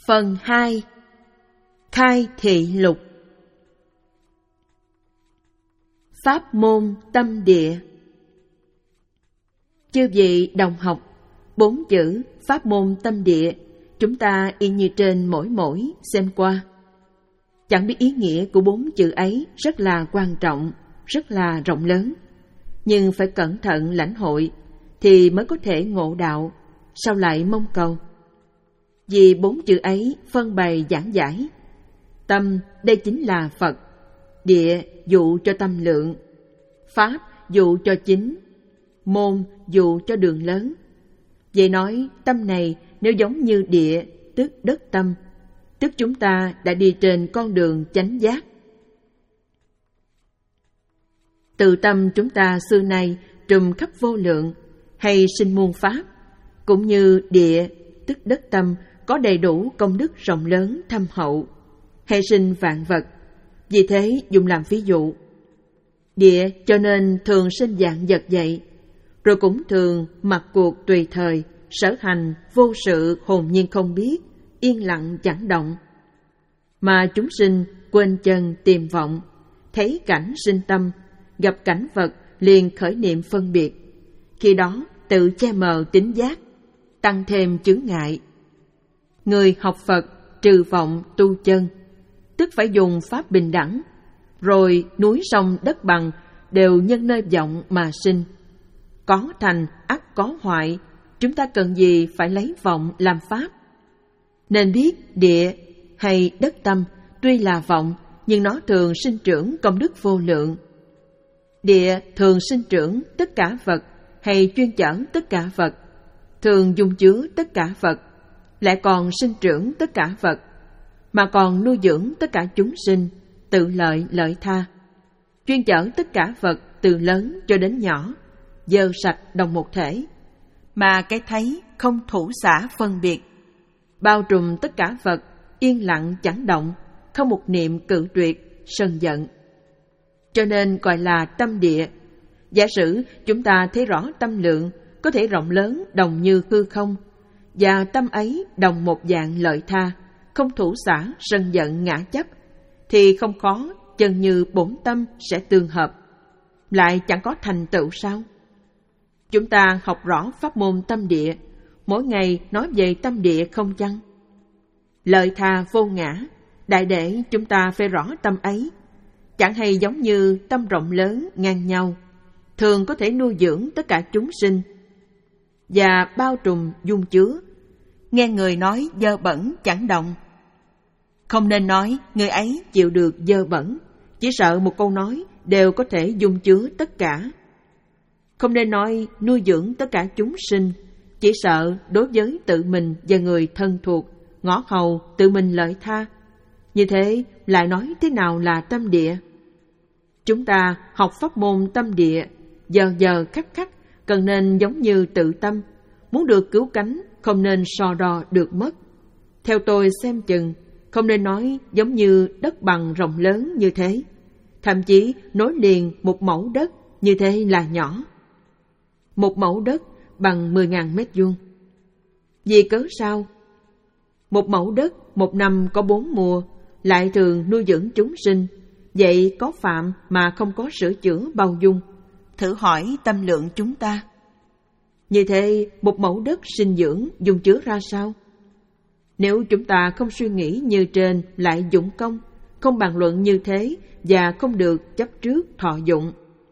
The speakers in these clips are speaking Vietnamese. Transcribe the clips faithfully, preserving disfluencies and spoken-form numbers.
Phần hai. Khai thị lục. Pháp môn tâm địa. Chư vị đồng học, bốn chữ pháp môn tâm địa chúng ta yên như trên mỗi mỗi xem qua. Chẳng biết ý nghĩa của bốn chữ ấy rất là quan trọng, rất là rộng lớn, nhưng phải cẩn thận lãnh hội thì mới có thể ngộ đạo, sao lại mong cầu. Vì bốn chữ ấy phân bày giảng giải. Tâm đây chính là Phật, địa dụ cho tâm lượng, pháp dụ cho chính, môn dụ cho đường lớn. Vậy nói tâm này nếu giống như địa, tức đất tâm, tức chúng ta đã đi trên con đường chánh giác. Từ tâm chúng ta xưa nay trùm khắp vô lượng, hay sinh muôn pháp, cũng như địa, tức đất tâm, có đầy đủ công đức rộng lớn thâm hậu, hay sinh vạn vật. Vì thế dùng làm ví dụ. Địa cho nên thường sinh dạng vật vậy, rồi cũng thường mặc cuộc tùy thời, sở hành vô sự hồn nhiên không biết, yên lặng chẳng động. Mà chúng sinh quên chân tìm vọng, thấy cảnh sinh tâm, gặp cảnh vật liền khởi niệm phân biệt. Khi đó tự che mờ tín giác, tăng thêm chướng ngại. Người học Phật trừ vọng tu chân, tức phải dùng pháp bình đẳng, rồi núi sông đất bằng đều nhân nơi vọng mà sinh. Có thành ắt có hoại, chúng ta cần gì phải lấy vọng làm pháp. Nên biết địa hay đất tâm tuy là vọng, nhưng nó thường sinh trưởng công đức vô lượng. Địa thường sinh trưởng tất cả vật, hay chuyên chở tất cả vật, thường dung chứa tất cả vật, lại còn sinh trưởng tất cả vật, mà còn nuôi dưỡng tất cả chúng sinh, tự lợi lợi tha, chuyên chở tất cả vật từ lớn cho đến nhỏ, dơ sạch đồng một thể, mà cái thấy không thủ xả phân biệt, bao trùm tất cả vật, yên lặng chẳng động, không một niệm cự tuyệt, sân giận. Cho nên gọi là tâm địa. Giả sử chúng ta thấy rõ tâm lượng có thể rộng lớn đồng như hư không, và tâm ấy đồng một dạng lợi tha, không thủ xả, sân giận ngã chấp, thì không khó chân như bổn tâm sẽ tương hợp, lại chẳng có thành tựu sao? Chúng ta học rõ pháp môn tâm địa, mỗi ngày nói về tâm địa không chăng? Lợi tha vô ngã, đại để chúng ta phải rõ tâm ấy, chẳng hay giống như tâm rộng lớn ngang nhau, thường có thể nuôi dưỡng tất cả chúng sinh, và bao trùm dung chứa. Nghe người nói dơ bẩn chẳng động, không nên nói người ấy chịu được dơ bẩn, chỉ sợ một câu nói đều có thể dung chứa tất cả. Không nên nói nuôi dưỡng tất cả chúng sinh, chỉ sợ đối với tự mình và người thân thuộc, ngõ hầu tự mình lợi tha. Như thế lại nói thế nào là tâm địa? Chúng ta học pháp môn tâm địa, giờ giờ khắc khắc cần nên giống như tự tâm, muốn được cứu cánh không nên so đo được mất. Theo tôi xem chừng, không nên nói giống như đất bằng rộng lớn như thế, thậm chí nối liền một mẫu đất như thế là nhỏ. Một mẫu đất bằng mười ngàn mét vuông. Vì cớ sao? Một mẫu đất một năm có bốn mùa, lại thường nuôi dưỡng chúng sinh, vậy có phạm mà không có sửa chữa bao dung. Thử hỏi tâm lượng chúng ta. Như thế một mẫu đất sinh dưỡng dung chứa ra sao? Nếu chúng ta không suy nghĩ như trên lại dụng công, không bàn luận như thế và không được chấp trước thọ dụng.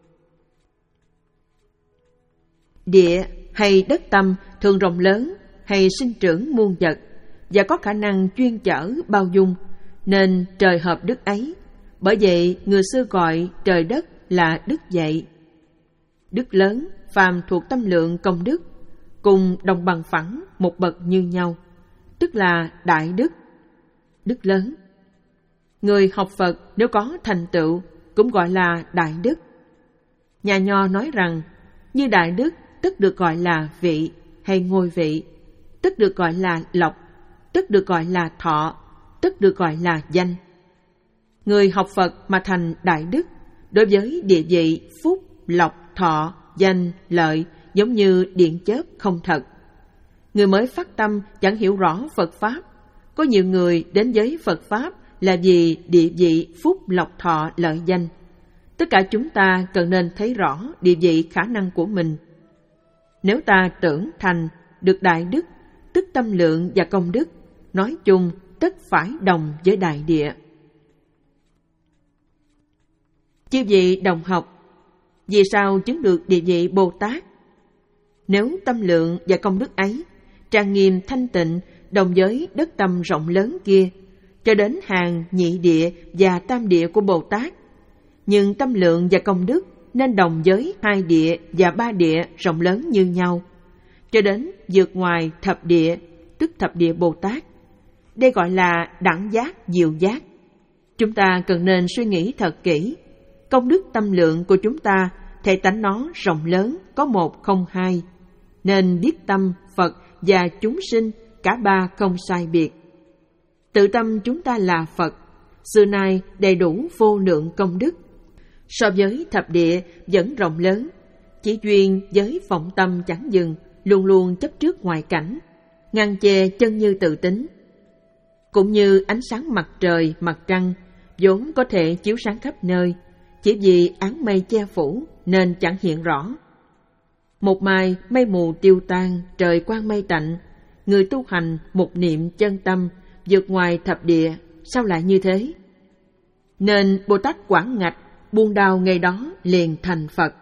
Địa hay đất tâm thường rộng lớn, hay sinh trưởng muôn vật, và có khả năng chuyên chở bao dung, nên trời hợp đức ấy. Bởi vậy người xưa gọi trời đất là đức vậy. Đức lớn phàm thuộc tâm lượng công đức, cùng đồng bằng phẳng một bậc như nhau, tức là đại đức. Đức lớn. Người học Phật nếu có thành tựu cũng gọi là đại đức. Nhà Nho nói rằng như đại đức tức được gọi là vị hay ngôi vị, tức được gọi là lộc, tức được gọi là thọ, tức được gọi là danh. Người học Phật mà thành đại đức, đối với địa vị, phúc, lộc, thọ, danh, lợi giống như điện chớp không thật. Người mới phát tâm chẳng hiểu rõ Phật Pháp, Có nhiều người đến với Phật Pháp là vì địa vị, phúc, lộc thọ, lợi danh. Tất cả chúng ta cần nên thấy rõ địa vị khả năng của mình. Nếu ta tưởng thành được đại đức, tức tâm lượng và công đức, nói chung tất phải đồng với đại địa. Chư vị đồng học, vì sao chứng được địa vị Bồ Tát? Nếu tâm lượng và công đức ấy trang nghiêm thanh tịnh đồng với đất tâm rộng lớn kia, cho đến hàng nhị địa và tam địa của Bồ Tát, nhưng tâm lượng và công đức nên đồng với hai địa và ba địa rộng lớn như nhau, cho đến vượt ngoài thập địa, tức thập địa Bồ Tát. Đây gọi là đẳng giác, diệu giác. Chúng ta cần nên suy nghĩ thật kỹ. Công đức tâm lượng của chúng ta, thể tánh nó rộng lớn, có một không hai, nên biết tâm, Phật và chúng sinh, cả ba không sai biệt. Tự tâm chúng ta là Phật, xưa nay đầy đủ vô lượng công đức. So với thập địa vẫn rộng lớn, chỉ duyên với vọng tâm chẳng dừng, luôn luôn chấp trước ngoại cảnh, ngăn chê chân như tự tính. Cũng như ánh sáng mặt trời, mặt trăng, vốn có thể chiếu sáng khắp nơi, chỉ vì áng mây che phủ nên chẳng hiện rõ. Một mai mây mù tiêu tan, trời quang mây tạnh, người tu hành một niệm chân tâm vượt ngoài thập địa, sao lại như thế? Nên Bồ Tát Quảng Ngạch buông đau ngày đó liền thành Phật.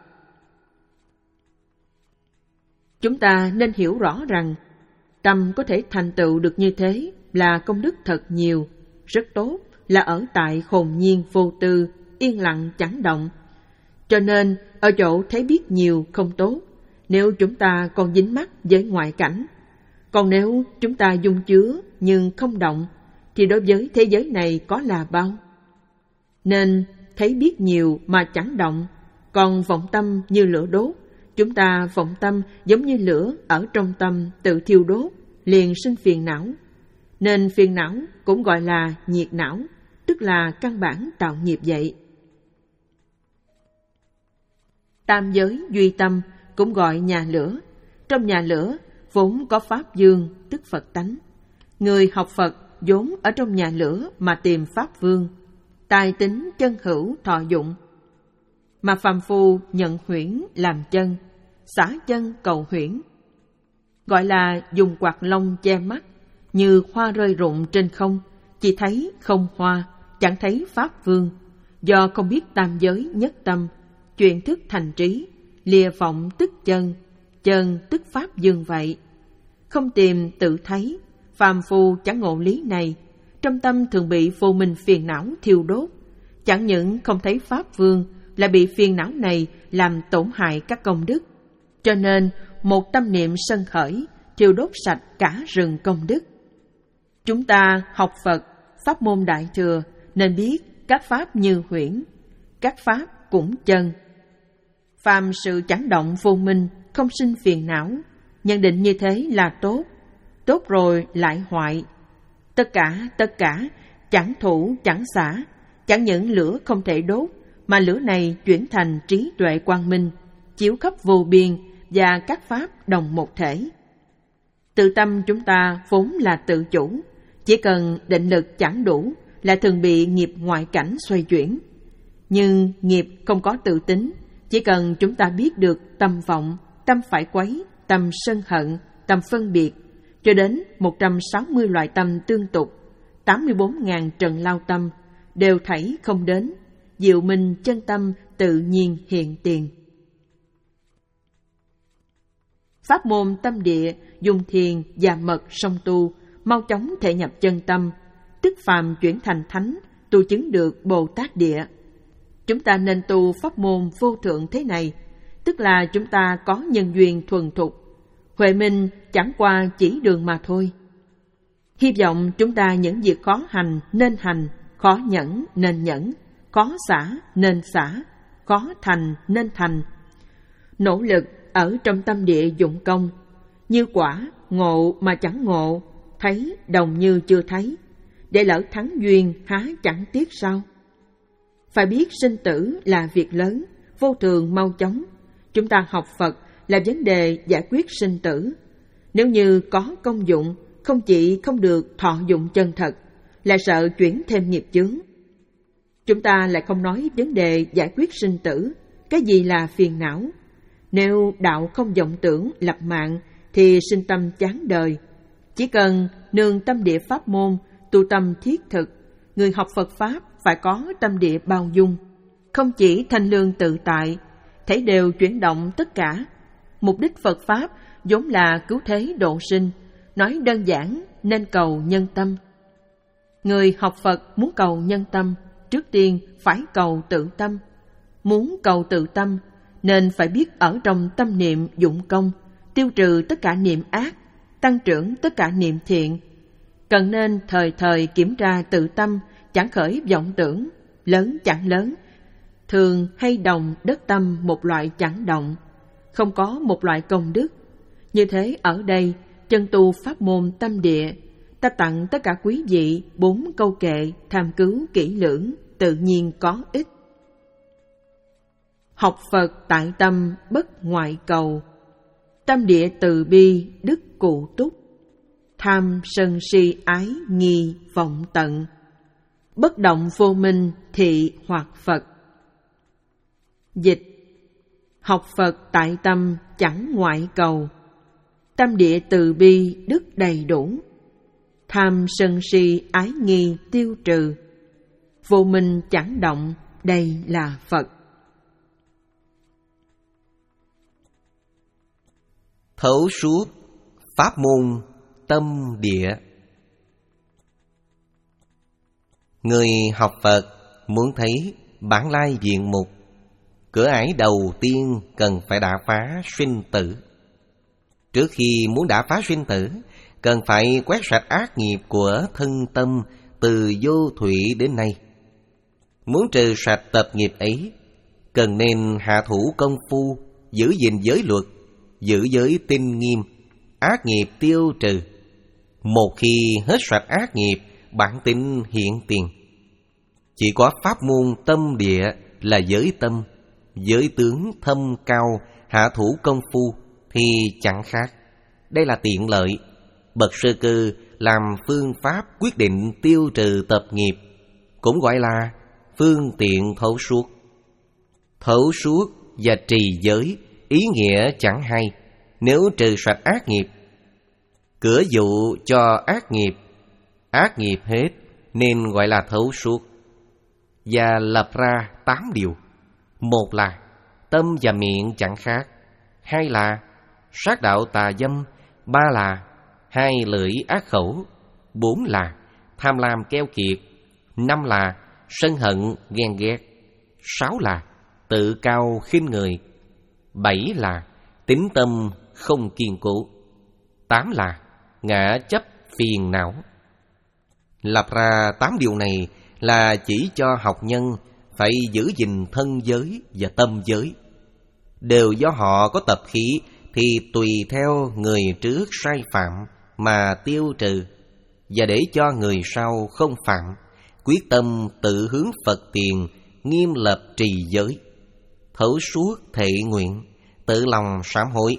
Chúng ta nên hiểu rõ rằng tâm có thể thành tựu được như thế là công đức thật nhiều, rất tốt, là ở tại hồn nhiên vô tư, yên lặng chẳng động. Cho nên ở chỗ thấy biết nhiều không tốt, nếu chúng ta còn dính mắc với ngoại cảnh. Còn nếu chúng ta dung chứa nhưng không động, thì đối với thế giới này có là bao? Nên thấy biết nhiều mà chẳng động, còn vọng tâm như lửa đốt. Chúng ta vọng tâm giống như lửa ở trong tâm tự thiêu đốt, liền sinh phiền não. Nên phiền não cũng gọi là nhiệt não, tức là căn bản tạo nghiệp vậy. Tam giới duy tâm cũng gọi nhà lửa. Trong nhà lửa vốn có Pháp Vương, tức Phật tánh. Người học Phật vốn ở trong nhà lửa mà tìm Pháp Vương, tài tính chân hữu thọ dụng. Mà phàm phu nhận huyễn làm chân, xả chân cầu huyễn. Gọi là dùng quạt lông che mắt, như hoa rơi rụng trên không, chỉ thấy không hoa, chẳng thấy Pháp Vương. Do không biết tam giới nhất tâm, chuyện thức thành trí, lìa vọng tức chân, chân tức Pháp Dương vậy. Không tìm tự thấy, phàm phu chẳng ngộ lý này, trong tâm thường bị vô minh phiền não thiêu đốt. Chẳng những không thấy Pháp Vương, là bị phiền não này làm tổn hại các công đức. Cho nên một tâm niệm sân khởi, thiêu đốt sạch cả rừng công đức. Chúng ta học Phật, pháp môn Đại Thừa, nên biết các pháp như huyễn, các pháp cũng chân. Phàm sự chẳng động vô minh, không sinh phiền não, nhận định như thế là tốt, tốt rồi lại hoại. Tất cả, tất cả, chẳng thủ, chẳng xả, chẳng những lửa không thể đốt, mà lửa này chuyển thành trí tuệ quang minh, chiếu khắp vô biên và các pháp đồng một thể. Tự tâm chúng ta vốn là tự chủ, chỉ cần định lực chẳng đủ là thường bị nghiệp ngoại cảnh xoay chuyển. Nhưng nghiệp không có tự tính, chỉ cần chúng ta biết được tâm vọng, tâm phải quấy, tâm sân hận, tâm phân biệt, cho đến một trăm sáu mươi loại tâm tương tục, tám mươi bốn nghìn trần lao tâm, đều thảy không đến, diệu minh chân tâm tự nhiên hiện tiền. Pháp môn tâm địa, dùng thiền và mật song tu, mau chóng thể nhập chân tâm, tức phàm chuyển thành thánh, tu chứng được Bồ Tát địa. Chúng ta nên tu pháp môn vô thượng thế này, tức là chúng ta có nhân duyên thuần thục, huệ minh chẳng qua chỉ đường mà thôi. Hy vọng chúng ta những việc khó hành nên hành, khó nhẫn nên nhẫn, khó xả nên xả, khó thành nên thành. Nỗ lực ở trong tâm địa dụng công, như quả ngộ mà chẳng ngộ, thấy đồng như chưa thấy, để lỡ thắng duyên há chẳng tiếc sao? Phải biết sinh tử là việc lớn, vô thường mau chóng. Chúng ta học Phật là vấn đề giải quyết sinh tử. Nếu như có công dụng, không chỉ không được thọ dụng chân thật, là sợ chuyển thêm nghiệp chướng. Chúng ta lại không nói vấn đề giải quyết sinh tử, cái gì là phiền não. Nếu đạo không vọng tưởng lập mạng thì sinh tâm chán đời. Chỉ cần nương tâm địa pháp môn, tu tâm thiết thực, người học Phật Pháp phải có tâm địa bao dung, không chỉ thanh lương tự tại, thấy đều chuyển động tất cả. Mục đích Phật Pháp vốn là cứu thế độ sinh, nói đơn giản nên cầu nhân tâm. Người học Phật muốn cầu nhân tâm, trước tiên phải cầu tự tâm. Muốn cầu tự tâm nên phải biết ở trong tâm niệm dụng công, tiêu trừ tất cả niệm ác, tăng trưởng tất cả niệm thiện. Cần nên thời thời kiểm tra tự tâm, chẳng khởi vọng tưởng, lớn chẳng lớn, thường hay đồng đất tâm một loại chẳng động, không có một loại công đức. Như thế ở đây, chân tu pháp môn tâm địa, ta tặng tất cả quý vị bốn câu kệ tham cứu kỹ lưỡng, tự nhiên có ích. Học Phật tại tâm bất ngoại cầu, tâm địa từ bi đức cụ túc, tham sân si ái nghi vọng tận, bất động vô minh thị hoặc Phật. Dịch: học Phật tại tâm chẳng ngoại cầu, tâm địa từ bi đức đầy đủ, tham sân si ái nghi tiêu trừ, vô minh chẳng động, đây là Phật. Thấu suốt pháp môn tâm địa. Người học Phật muốn thấy bản lai diện mục, cửa ải đầu tiên cần phải đả phá sinh tử. Trước khi muốn đả phá sinh tử, cần phải quét sạch ác nghiệp của thân tâm từ vô thủy đến nay. Muốn trừ sạch tập nghiệp ấy, cần nên hạ thủ công phu, giữ gìn giới luật, giữ giới tinh nghiêm, ác nghiệp tiêu trừ. Một khi hết sạch ác nghiệp, bản tính hiện tiền. Chỉ có pháp môn tâm địa là giới tâm, giới tướng thâm cao, hạ thủ công phu thì chẳng khác. Đây là tiện lợi. Bậc sơ cơ làm phương pháp quyết định tiêu trừ tập nghiệp, cũng gọi là phương tiện thấu suốt. Thấu suốt và trì giới ý nghĩa chẳng hay. Nếu trừ sạch ác nghiệp, cửa dụ cho ác nghiệp, ác nghiệp hết nên gọi là thấu suốt. Và lập ra tám điều. Một là tâm và miệng chẳng khác. Hai là sát đạo tà dâm. Ba là hai lưỡi ác khẩu. Bốn là tham lam keo kiệt. Năm là sân hận ghen ghét. Sáu là tự cao khinh người. Bảy là tín tâm không kiên cố. Tám là ngã chấp phiền não. Lập ra tám điều này là chỉ cho học nhân phải giữ gìn thân giới và tâm giới. Đều do họ có tập khí thì tùy theo người trước sai phạm mà tiêu trừ, và để cho người sau không phạm, quyết tâm tự hướng Phật tiền, nghiêm lập trì giới, thấu suốt thệ nguyện, tự lòng sám hối.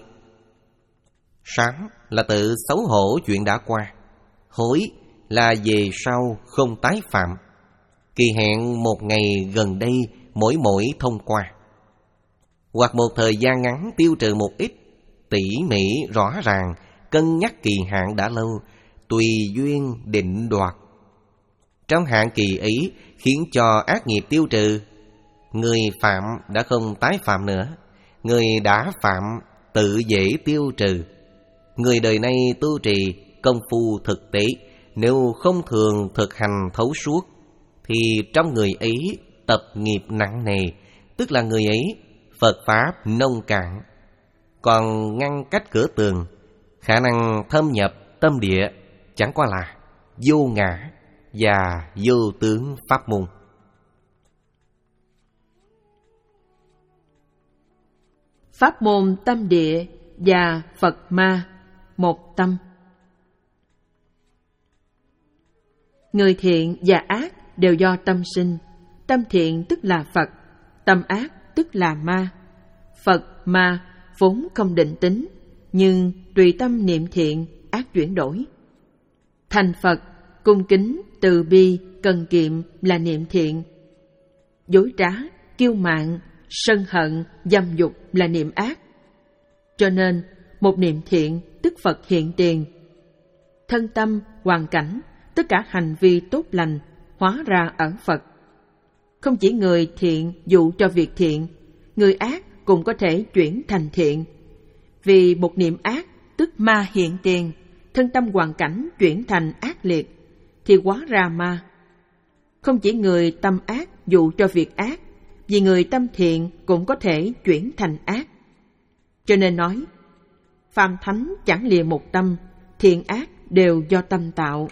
Sám là tự xấu hổ chuyện đã qua, hối là về sau không tái phạm. Kỳ hẹn một ngày gần đây mỗi mỗi thông qua, hoặc một thời gian ngắn tiêu trừ một ít, tỉ mỉ rõ ràng, cân nhắc kỳ hạn đã lâu, tùy duyên định đoạt. Trong hạn kỳ ấy khiến cho ác nghiệp tiêu trừ, người phạm đã không tái phạm nữa, người đã phạm tự dễ tiêu trừ. Người đời nay tu trì công phu thực tế, nếu không thường thực hành thấu suốt thì trong người ấy tập nghiệp nặng nề, tức là người ấy Phật Pháp nông cạn. Còn ngăn cách cửa tường, khả năng thâm nhập tâm địa chẳng qua là vô ngã và vô tướng pháp môn. Pháp môn tâm địa và Phật ma một tâm. Người thiện và ác đều do tâm sinh. Tâm thiện tức là Phật, tâm ác tức là ma. Phật ma vốn không định tính, nhưng tùy tâm niệm thiện, ác chuyển đổi. Thành Phật, cung kính, từ bi, cần kiệm là niệm thiện. Dối trá, kiêu mạn, sân hận, dâm dục là niệm ác. Cho nên, một niệm thiện tức Phật hiện tiền. Thân tâm, hoàn cảnh, tất cả hành vi tốt lành hóa ra ở Phật. Không chỉ người thiện dụ cho việc thiện, người ác cũng có thể chuyển thành thiện. Vì một niệm ác tức ma hiện tiền, thân tâm hoàn cảnh chuyển thành ác liệt, thì hóa ra ma. Không chỉ người tâm ác dụ cho việc ác, vì người tâm thiện cũng có thể chuyển thành ác. Cho nên nói, phàm thánh chẳng lìa một tâm, thiện ác đều do tâm tạo.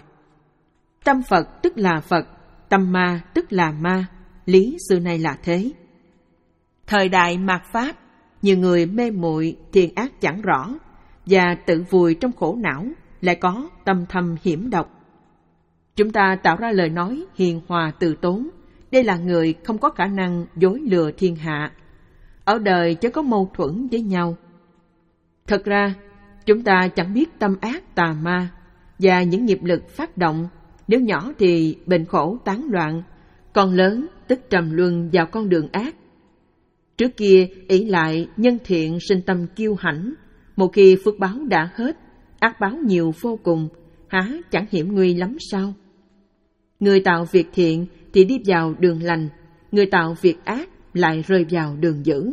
Tâm Phật tức là Phật, tâm ma tức là ma, lý xưa nay là thế. Thời đại mạt Pháp, nhiều người mê muội thiện ác chẳng rõ, và tự vùi trong khổ não, lại có tâm thâm hiểm độc. Chúng ta tạo ra lời nói hiền hòa từ tốn, đây là người không có khả năng dối lừa thiên hạ. Ở đời chớ có mâu thuẫn với nhau. Thật ra, chúng ta chẳng biết tâm ác tà ma và những nghiệp lực phát động. Nếu nhỏ thì bệnh khổ tán loạn, còn lớn tức trầm luân vào con đường ác. Trước kia ỷ lại nhân thiện sinh tâm kiêu hãnh, một khi phước báo đã hết, ác báo nhiều vô cùng, há chẳng hiểm nguy lắm sao? Người tạo việc thiện thì đi vào đường lành, người tạo việc ác lại rơi vào đường dữ.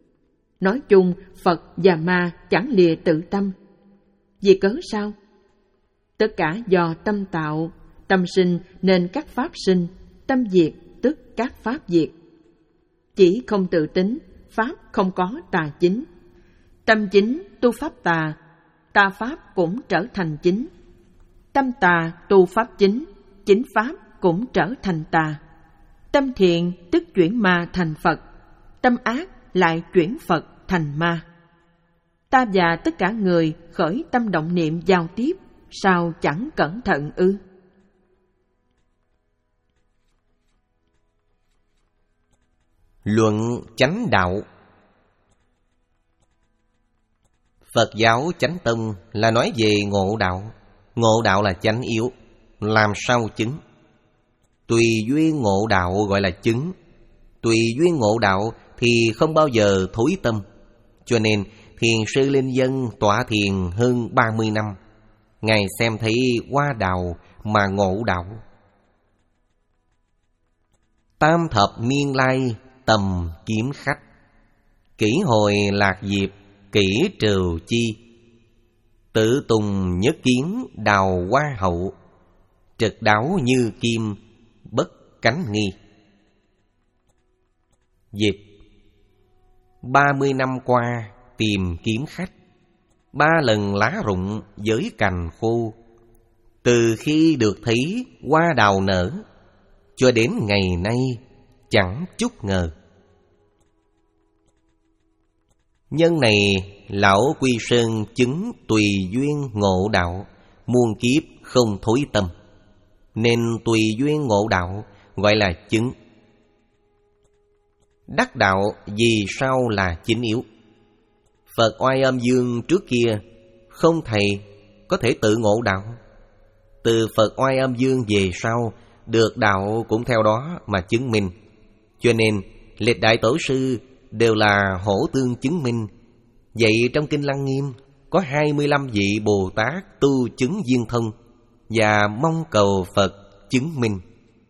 Nói chung, Phật và ma chẳng lìa tự tâm. Vì cớ sao? Tất cả do tâm tạo, tâm sinh nên các pháp sinh, tâm diệt tức các pháp diệt. Chỉ không tự tính, pháp không có tà chính. Tâm chính tu pháp tà, tà pháp cũng trở thành chính. Tâm tà tu pháp chính, chính pháp cũng trở thành tà. Tâm thiện tức chuyển ma thành Phật, tâm ác lại chuyển Phật thành ma. Ta và tất cả người khởi tâm động niệm giao tiếp, sao chẳng cẩn thận ư? Luận chánh đạo. Phật giáo chánh tông là nói về ngộ đạo. Ngộ đạo là chánh yếu, làm sao chứng? Tùy duyên ngộ đạo gọi là chứng. Tùy duyên ngộ đạo thì không bao giờ thối tâm. Cho nên thiền sư Linh Dân tọa thiền hơn ba mươi năm, Ngài xem thấy hoa đào mà ngộ đạo. Tam thập niên lai tầm kiếm khách, kỷ hồi lạc diệp kỷ trừ chi. Tự tùng nhất kiến đào hoa hậu, trực đáo như kim bất cánh nghi. Dịch: ba mươi năm qua tìm kiếm khách, ba lần lá rụng với cành khô. Từ khi được thấy hoa đào nở, cho đến ngày nay chẳng chút ngờ. Nhân này lão Quy Sơn chứng tùy duyên ngộ đạo, muôn kiếp không thối tâm, nên tùy duyên ngộ đạo gọi là chứng. Đắc đạo vì sao là chính yếu. Phật Oai Âm Dương trước kia không thầy có thể tự ngộ đạo. Từ Phật Oai Âm Dương về sau được đạo cũng theo đó mà chứng minh. Cho nên lịch đại tổ sư đều là hổ tương chứng minh. Vậy trong Kinh Lăng Nghiêm có hai mươi lăm vị Bồ Tát tu chứng viên thông và mong cầu Phật chứng minh.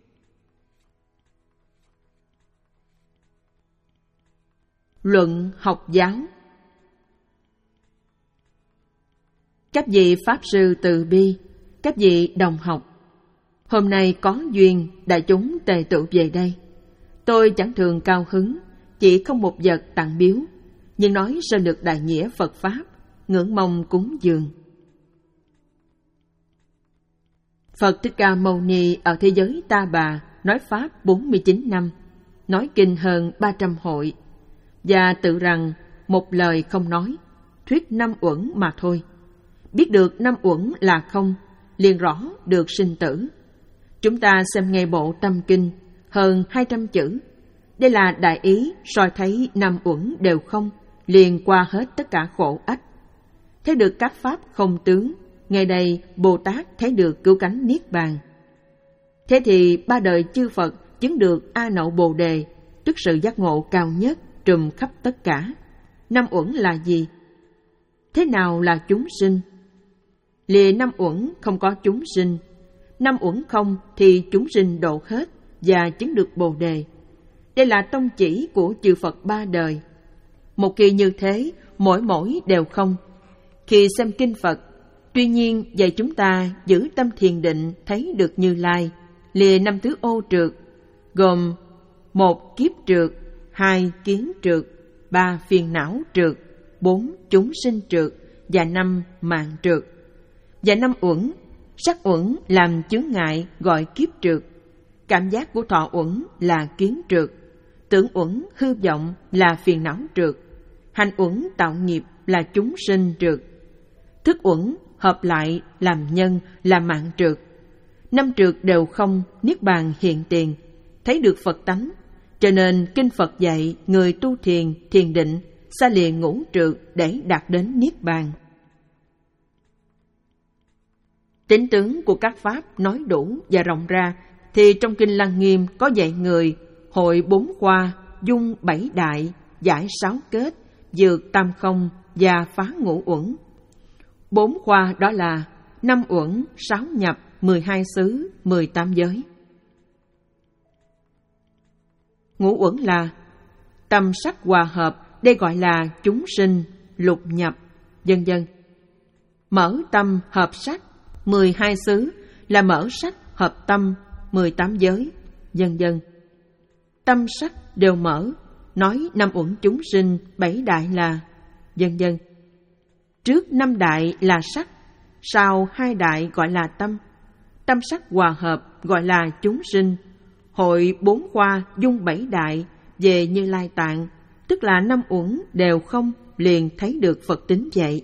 Luận học giáo. Các vị Pháp Sư từ bi, các vị đồng học, hôm nay có duyên đại chúng tề tụ về đây. Tôi chẳng thường cao hứng, chỉ không một vật tặng biếu, nhưng nói sơ lược đại nghĩa Phật Pháp, ngưỡng mong cúng dường. Phật Thích Ca Mâu Ni ở thế giới Ta Bà nói Pháp bốn mươi chín năm, nói kinh hơn ba trăm hội, và tự rằng một lời không nói, thuyết năm uẩn mà thôi. Biết được năm uẩn là không, liền rõ được sinh tử. Chúng ta xem ngay bộ Tâm Kinh, hơn hai trăm chữ. Đây là đại ý soi thấy năm uẩn đều không, liền qua hết tất cả khổ ách. Thấy được các pháp không tướng, ngày đây Bồ Tát thấy được cứu cánh Niết Bàn. Thế thì ba đời chư Phật chứng được A Nậu Bồ Đề, tức sự giác ngộ cao nhất, trùm khắp tất cả. Năm uẩn là gì? Thế nào là chúng sinh? Lìa năm uẩn không có chúng sinh. Năm uẩn không thì chúng sinh độ hết và chứng được Bồ Đề. Đây là tông chỉ của chư Phật ba đời. Một kỳ như thế, mỗi mỗi đều không. Khi xem kinh Phật, tuy nhiên dạy chúng ta giữ tâm thiền định thấy được Như Lai, lìa năm thứ ô trượt, gồm một kiếp trượt, hai kiến trượt, ba phiền não trượt, bốn chúng sinh trượt và năm mạng trượt. Và năm uẩn, sắc uẩn làm chướng ngại gọi kiếp trượt, cảm giác của thọ uẩn là kiến trượt, tưởng uẩn hư vọng là phiền não trượt, hành uẩn tạo nghiệp là chúng sinh trượt, thức uẩn hợp lại làm nhân là mạng trượt. Năm trượt đều không, Niết Bàn hiện tiền, thấy được Phật tánh. Cho nên kinh Phật dạy người tu thiền, thiền định, xa lìa ngũ trượt để đạt đến Niết Bàn. Tính tướng của các pháp nói đủ và rộng ra, thì trong kinh Lăng Nghiêm có dạy người hội bốn khoa, dung bảy đại, giải sáu kết, dược tam không và phá ngũ uẩn. Bốn khoa đó là năm uẩn, sáu nhập, mười hai xứ, mười tám giới. Ngũ uẩn là tâm sắc hòa hợp, đây gọi là chúng sinh, lục nhập, vân vân. Mở tâm hợp sắc, mười hai xứ là mở sắc hợp tâm, mười tám giới, vân vân. Tâm sắc đều mở, nói năm uẩn chúng sinh, bảy đại là, vân vân. Trước năm đại là sắc, sau hai đại gọi là tâm. Tâm sắc hòa hợp gọi là chúng sinh. Hội bốn khoa dung bảy đại về Như Lai Tạng, tức là năm uẩn đều không, liền thấy được Phật tính vậy.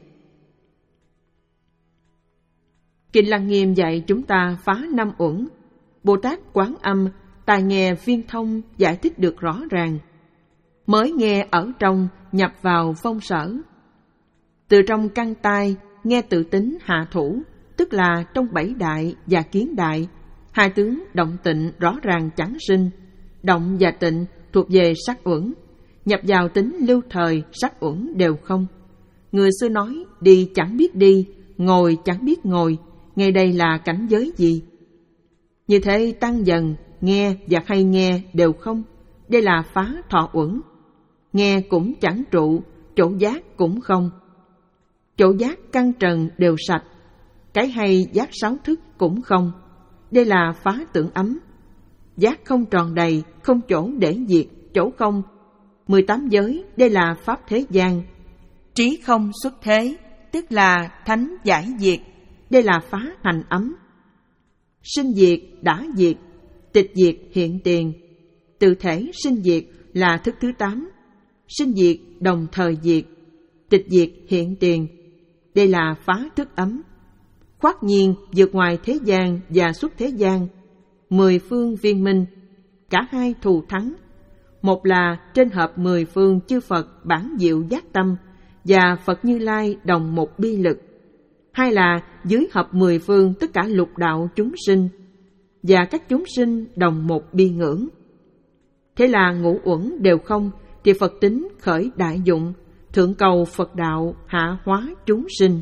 Kinh Lăng Nghiêm dạy chúng ta phá năm uẩn. Bồ Tát Quán Âm tai nghe viên thông giải thích được rõ ràng. Mới nghe ở trong nhập vào phong sở. Từ trong căn tai nghe tự tính hạ thủ, tức là trong bảy đại và kiến đại, hai tướng động tịnh rõ ràng chẳng sinh. Động và tịnh thuộc về sắc uẩn, nhập vào tính lưu thời sắc uẩn đều không. Người xưa nói đi chẳng biết đi, ngồi chẳng biết ngồi, ngay đây là cảnh giới gì? Như thế tăng dần, nghe và hay nghe đều không, đây là phá thọ uẩn. Nghe cũng chẳng trụ, chỗ giác cũng không. Chỗ giác căn trần đều sạch, cái hay giác sáu thức cũng không, đây là phá tưởng ấm. Giác không tròn đầy, không chỗ để diệt, chỗ không. Mười tám giới, đây là pháp thế gian. Trí không xuất thế, tức là thánh giải diệt, đây là phá hành ấm. Sinh diệt đã diệt, tịch diệt hiện tiền. Tự thể sinh diệt là thức thứ tám. Sinh diệt đồng thời diệt, tịch diệt hiện tiền, đây là phá thức ấm. Khoát nhiên vượt ngoài thế gian và xuất thế gian, mười phương viên minh, cả hai thù thắng. Một là trên hợp mười phương chư Phật bản diệu giác tâm và Phật Như Lai đồng một bi lực. Hai là dưới hợp mười phương tất cả lục đạo chúng sinh và các chúng sinh đồng một bi ngưỡng. Thế là ngũ uẩn đều không, thì Phật tính khởi đại dụng, thượng cầu Phật đạo, hạ hóa chúng sinh.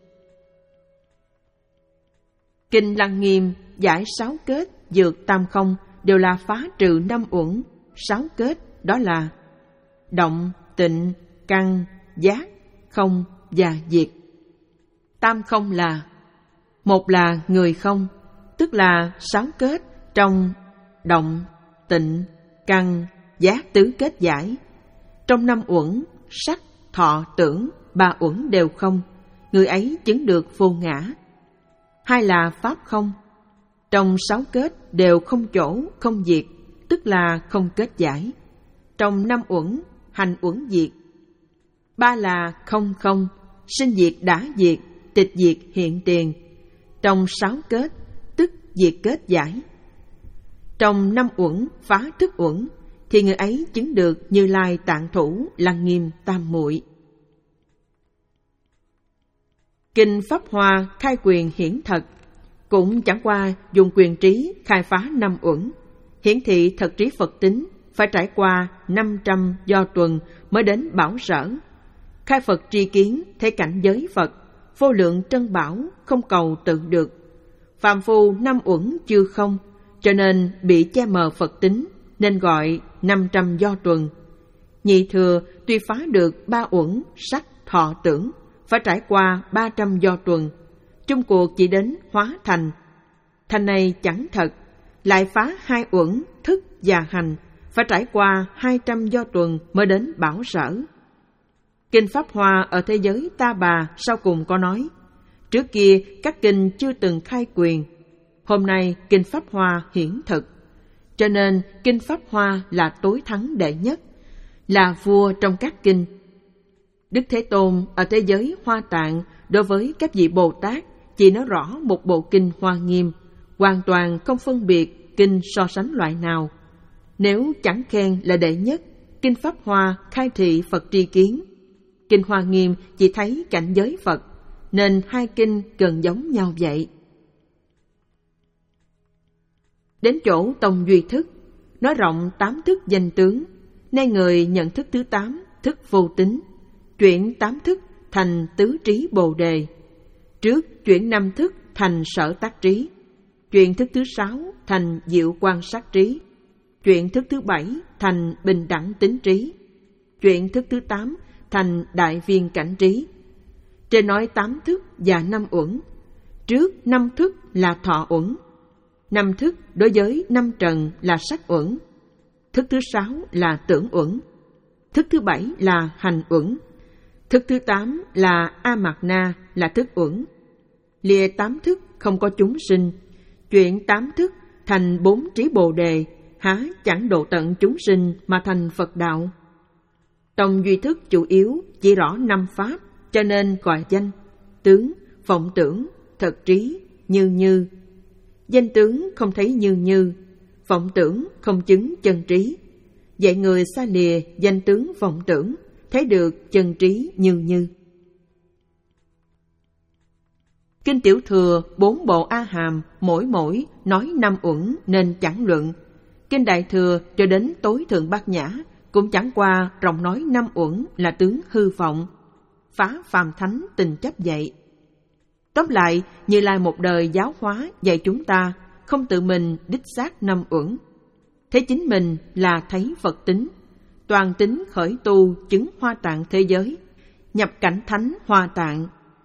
Kinh Lăng Nghiêm giải sáu kết, dược tam không đều là phá trừ năm uẩn. Sáu kết đó là động, tịnh, căn, giác, không và diệt. Tam không là một là người không, tức là sáu kết trong động, tịnh, căn, giác tứ kết giải. Trong năm uẩn, sắc, thọ, tưởng, ba uẩn đều không, người ấy chứng được vô ngã. Hai là pháp không, trong sáu kết đều không chỗ, không diệt, tức là không kết giải. Trong năm uẩn, hành uẩn diệt. Ba là không không, sinh diệt đã diệt, tịch diệt hiện tiền. Trong sáu kết, tức diệt kết giải. Trong năm uẩn, phá thức uẩn, thì người ấy chứng được Như Lai Tạng Thủ, Lăng Nghiêm tam muội. Kinh Pháp Hoa khai quyền hiển thật, cũng chẳng qua dùng quyền trí khai phá năm uẩn, hiển thị thật trí Phật tính, phải trải qua năm trăm do tuần mới đến bảo sở. Khai Phật tri kiến, thấy cảnh giới Phật, vô lượng trân bảo, không cầu tự được. Phàm phu năm uẩn chưa không, cho nên bị che mờ Phật tính, nên gọi năm trăm do tuần. Nhị thừa tuy phá được ba uẩn sắc thọ tưởng, phải trải qua ba trăm do tuần, chung cuộc chỉ đến hóa thành. Thành này chẳng thật, lại phá hai uẩn thức và hành, phải trải qua hai trăm do tuần mới đến bảo sở. Kinh Pháp Hoa ở thế giới Ta Bà sau cùng có nói, trước kia các kinh chưa từng khai quyền, hôm nay Kinh Pháp Hoa hiển thực, cho nên Kinh Pháp Hoa là tối thắng đệ nhất, là vua trong các kinh. Đức Thế Tôn ở thế giới Hoa Tạng đối với các vị Bồ Tát chỉ nói rõ một bộ kinh Hoa Nghiêm, hoàn toàn không phân biệt kinh so sánh loại nào. Nếu chẳng khen là đệ nhất, Kinh Pháp Hoa khai thị Phật tri kiến, Kinh Hoa Nghiêm chỉ thấy cảnh giới Phật, nên hai kinh gần giống nhau vậy. Đến chỗ Tông Duy Thức, nói rộng tám thức danh tướng, nay người nhận thức thứ tám, thức vô tính, chuyển tám thức thành tứ trí Bồ Đề. Trước chuyển năm thức thành sở tác trí, chuyển thức thứ sáu thành diệu quan sát trí, chuyển thức thứ bảy thành bình đẳng tính trí, chuyển thức thứ tám thành đại viên cảnh trí. Trên nói tám thức và năm uẩn. Trước năm thức là thọ uẩn, năm thức đối với năm trần là sắc uẩn, thức thứ sáu là tưởng uẩn, thức thứ bảy là hành uẩn, thức thứ tám là a mạt na là thức uẩn. Lìa tám thức không có chúng sinh, chuyển tám thức thành bốn trí Bồ Đề, há chẳng độ tận chúng sinh mà thành Phật đạo. Tông Duy Thức chủ yếu chỉ rõ năm pháp, cho nên gọi danh tướng, vọng tưởng, thật trí, như như. Danh tướng không thấy như như, vọng tưởng không chứng chân trí. Dạy người xa lìa danh tướng vọng tưởng, thấy được chân trí như như. Kinh Tiểu Thừa bốn bộ A Hàm, mỗi mỗi nói năm uẩn nên chẳng luận. Kinh Đại Thừa cho đến tối thượng Bát Nhã cũng chẳng qua rộng nói năm uẩn là tướng hư vọng, phá phàm thánh tình chấp dạy. Tóm lại, Như Lai một đời giáo hóa dạy chúng ta không tự mình đích xác năm uẩn, thấy chính mình là thấy Phật tính, toàn tính khởi tu chứng Hoa Tạng thế giới, nhập cảnh thánh Hoa Tạng.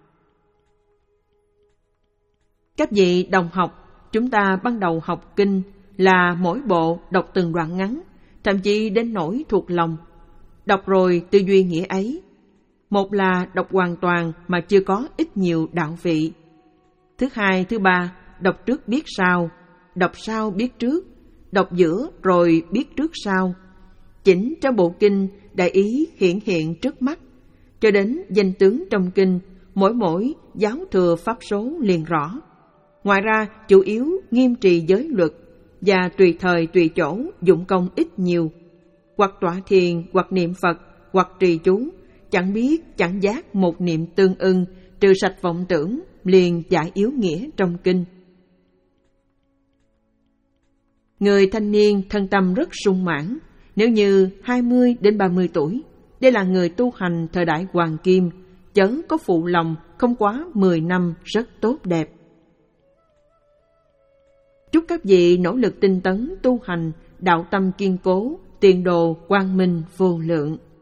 Các vị đồng học, chúng ta ban đầu học kinh là mỗi bộ đọc từng đoạn ngắn, thậm chí đến nỗi thuộc lòng. Đọc rồi tư duy nghĩa ấy. Một là đọc hoàn toàn mà chưa có ít nhiều đạo vị. Thứ hai, thứ ba, đọc trước biết sau, đọc sau biết trước, đọc giữa rồi biết trước sau. Chỉnh trong bộ kinh đại ý hiện hiện trước mắt, cho đến danh tướng trong kinh, mỗi mỗi giáo thừa pháp số liền rõ. Ngoài ra, chủ yếu nghiêm trì giới luật và tùy thời tùy chỗ dụng công ít nhiều, hoặc tọa thiền, hoặc niệm Phật, hoặc trì chú, chẳng biết chẳng giác một niệm tương ưng, trừ sạch vọng tưởng, liền giải yếu nghĩa trong kinh. Người thanh niên thân tâm rất sung mãn, nếu như hai mươi đến ba mươi tuổi, đây là người tu hành thời đại hoàng kim, chớ có phụ lòng, không quá mười năm rất tốt đẹp. Chúc các vị nỗ lực tinh tấn tu hành, đạo tâm kiên cố, tiền đồ quang minh vô lượng.